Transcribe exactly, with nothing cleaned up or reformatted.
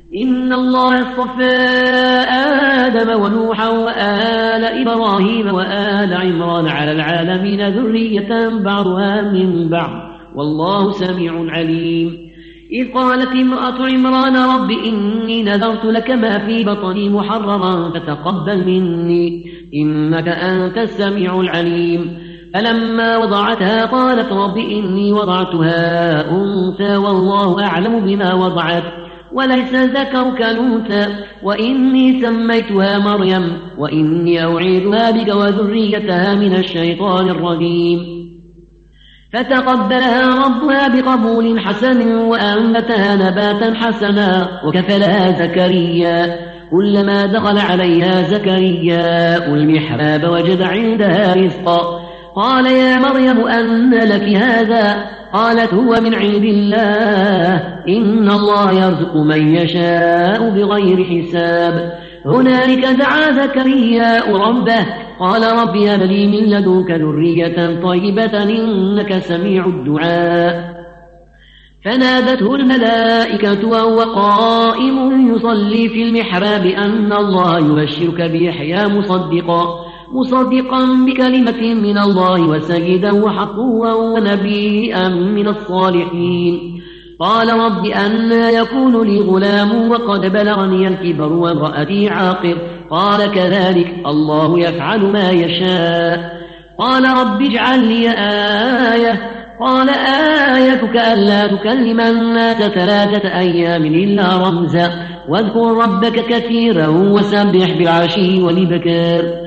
إن الله اصطفى آدم ونوحا وآل إبراهيم وآل عمران على العالمين ذرية بعضها من بعض والله سميع عليم. إذ قالت امرأة عمران رب إني نذرت لك ما في بطني محررا فتقبل مني إنك أنت السميع العليم. فلما وضعتها قالت رب إني وضعتها أنثى والله أعلم بما وضعت وليس ذكر كالأنثى وإني سميتها مريم وإني أعيذها بك وذريتها من الشيطان الرجيم. فتقبلها ربها بقبول حسن وأنبتها نباتا حسنا وكفلها زكريا. كلما دخل عليها زكريا المحراب وجد عندها رزقا قال يا مريم أن لك هذا؟ قالت هو من عند الله إن الله يرزق من يشاء بغير حساب. هنالك دعا زكريا ربه قال رب هب لي من لدنك ذرية طيبة إنك سميع الدعاء. فنادته الملائكة وهو قائم يصلي في المحراب أن الله يبشرك بيحيى مصدقا مصدقا بكلمة من الله وسيدا وحقوا ونبيا من الصالحين. قال رب أنى يكون لي غلام وقد بلغني الكبر وامرأتي عاقر قال كذلك الله يفعل ما يشاء. قال رب اجعل لي آية قال آيتك ألا تكلم الناس ثلاثة أيام إلا رمزا واذكر ربك كثيرا وسبح بالعشي والإبكار.